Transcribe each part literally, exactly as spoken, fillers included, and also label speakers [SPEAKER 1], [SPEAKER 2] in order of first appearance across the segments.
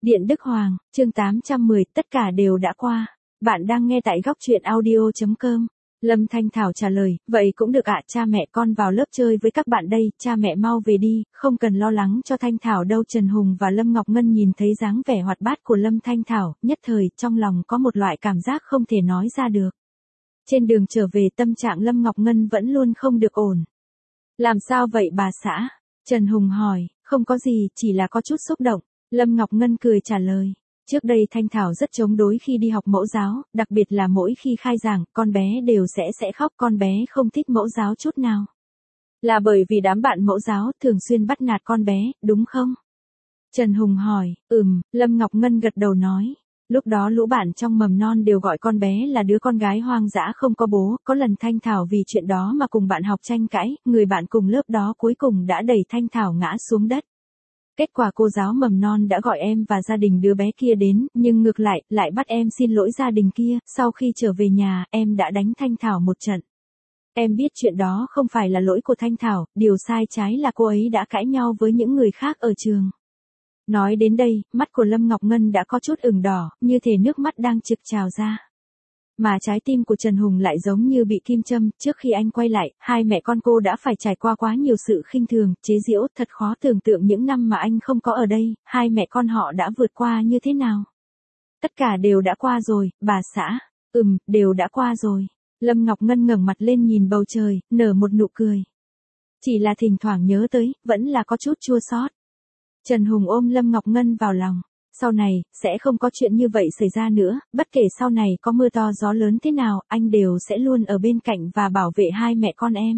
[SPEAKER 1] Điện Đức Hoàng, chương tám trăm mười, tất cả đều đã qua. Bạn đang nghe tại góc truyện audio chấm com. Lâm Thanh Thảo trả lời, vậy cũng được ạ, cha mẹ con vào lớp chơi với các bạn đây, cha mẹ mau về đi, không cần lo lắng cho Thanh Thảo đâu. Trần Hùng và Lâm Ngọc Ngân nhìn thấy dáng vẻ hoạt bát của Lâm Thanh Thảo, nhất thời, trong lòng có một loại cảm giác không thể nói ra được. Trên đường trở về tâm trạng Lâm Ngọc Ngân vẫn luôn không được ổn. Làm sao vậy bà xã? Trần Hùng hỏi, không có gì, chỉ là có chút xúc động. Lâm Ngọc Ngân cười trả lời. Trước đây Thanh Thảo rất chống đối khi đi học mẫu giáo, đặc biệt là mỗi khi khai giảng, con bé đều sẽ sẽ khóc, con bé không thích mẫu giáo chút nào. Là bởi vì đám bạn mẫu giáo thường xuyên bắt nạt con bé, đúng không? Trần Hùng hỏi, ừm, Lâm Ngọc Ngân gật đầu nói. Lúc đó lũ bạn trong mầm non đều gọi con bé là đứa con gái hoang dã không có bố, có lần Thanh Thảo vì chuyện đó mà cùng bạn học tranh cãi, người bạn cùng lớp đó cuối cùng đã đẩy Thanh Thảo ngã xuống đất. Kết quả cô giáo mầm non đã gọi em và gia đình đứa bé kia đến, nhưng ngược lại, lại bắt em xin lỗi gia đình kia, sau khi trở về nhà, em đã đánh Thanh Thảo một trận. Em biết chuyện đó không phải là lỗi của Thanh Thảo, điều sai trái là cô ấy đã cãi nhau với những người khác ở trường. Nói đến đây, mắt của Lâm Ngọc Ngân đã có chút ửng đỏ, như thể nước mắt đang trực trào ra. Mà trái tim của Trần Hùng lại giống như bị kim châm, trước khi anh quay lại, hai mẹ con cô đã phải trải qua quá nhiều sự khinh thường, chế giễu, thật khó tưởng tượng những năm mà anh không có ở đây, hai mẹ con họ đã vượt qua như thế nào. Tất cả đều đã qua rồi, bà xã. Ừm, đều đã qua rồi. Lâm Ngọc Ngân ngẩng mặt lên nhìn bầu trời, nở một nụ cười. Chỉ là thỉnh thoảng nhớ tới, vẫn là có chút chua xót. Trần Hùng ôm Lâm Ngọc Ngân vào lòng. Sau này, sẽ không có chuyện như vậy xảy ra nữa, bất kể sau này có mưa to gió lớn thế nào, anh đều sẽ luôn ở bên cạnh và bảo vệ hai mẹ con em.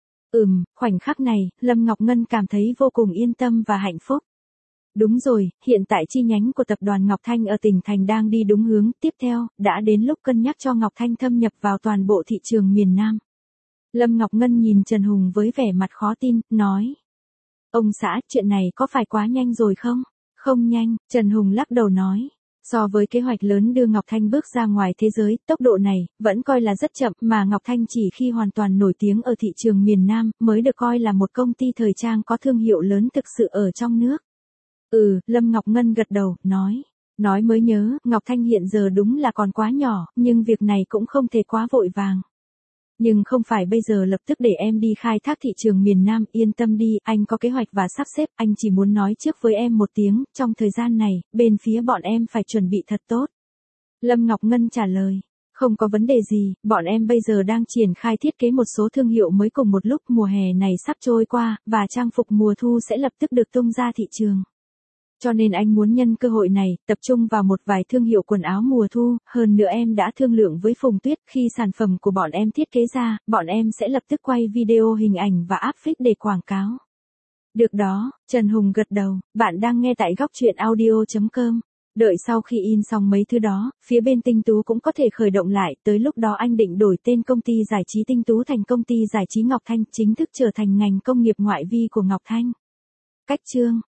[SPEAKER 1] Ừm, khoảnh khắc này, Lâm Ngọc Ngân cảm thấy vô cùng yên tâm và hạnh phúc. Đúng rồi, hiện tại chi nhánh của tập đoàn Ngọc Thanh ở tỉnh thành đang đi đúng hướng, tiếp theo, đã đến lúc cân nhắc cho Ngọc Thanh thâm nhập vào toàn bộ thị trường miền Nam. Lâm Ngọc Ngân nhìn Trần Hùng với vẻ mặt khó tin, nói. Ông xã, chuyện này có phải quá nhanh rồi không? Không nhanh, Trần Hùng lắc đầu nói. So với kế hoạch lớn đưa Ngọc Thanh bước ra ngoài thế giới, tốc độ này, vẫn coi là rất chậm, mà Ngọc Thanh chỉ khi hoàn toàn nổi tiếng ở thị trường miền Nam, mới được coi là một công ty thời trang có thương hiệu lớn thực sự ở trong nước. Ừ, Lâm Ngọc Ngân gật đầu, nói. Nói mới nhớ, Ngọc Thanh hiện giờ đúng là còn quá nhỏ, nhưng việc này cũng không thể quá vội vàng. Nhưng không phải bây giờ lập tức để em đi khai thác thị trường miền Nam, yên tâm đi, anh có kế hoạch và sắp xếp, anh chỉ muốn nói trước với em một tiếng, trong thời gian này, bên phía bọn em phải chuẩn bị thật tốt. Lâm Ngọc Ngân trả lời, không có vấn đề gì, bọn em bây giờ đang triển khai thiết kế một số thương hiệu mới cùng một lúc, mùa hè này sắp trôi qua, và trang phục mùa thu sẽ lập tức được tung ra thị trường. Cho nên anh muốn nhân cơ hội này, tập trung vào một vài thương hiệu quần áo mùa thu, hơn nữa em đã thương lượng với Phùng Tuyết, khi sản phẩm của bọn em thiết kế ra, bọn em sẽ lập tức quay video hình ảnh và áp phích để quảng cáo. Được đó, Trần Hùng gật đầu, bạn đang nghe tại góc truyện audio chấm com. Đợi sau khi in xong mấy thứ đó, phía bên Tinh Tú cũng có thể khởi động lại, tới lúc đó anh định đổi tên công ty giải trí Tinh Tú thành công ty giải trí Ngọc Thanh, chính thức trở thành ngành công nghiệp ngoại vi của Ngọc Thanh. Cách chương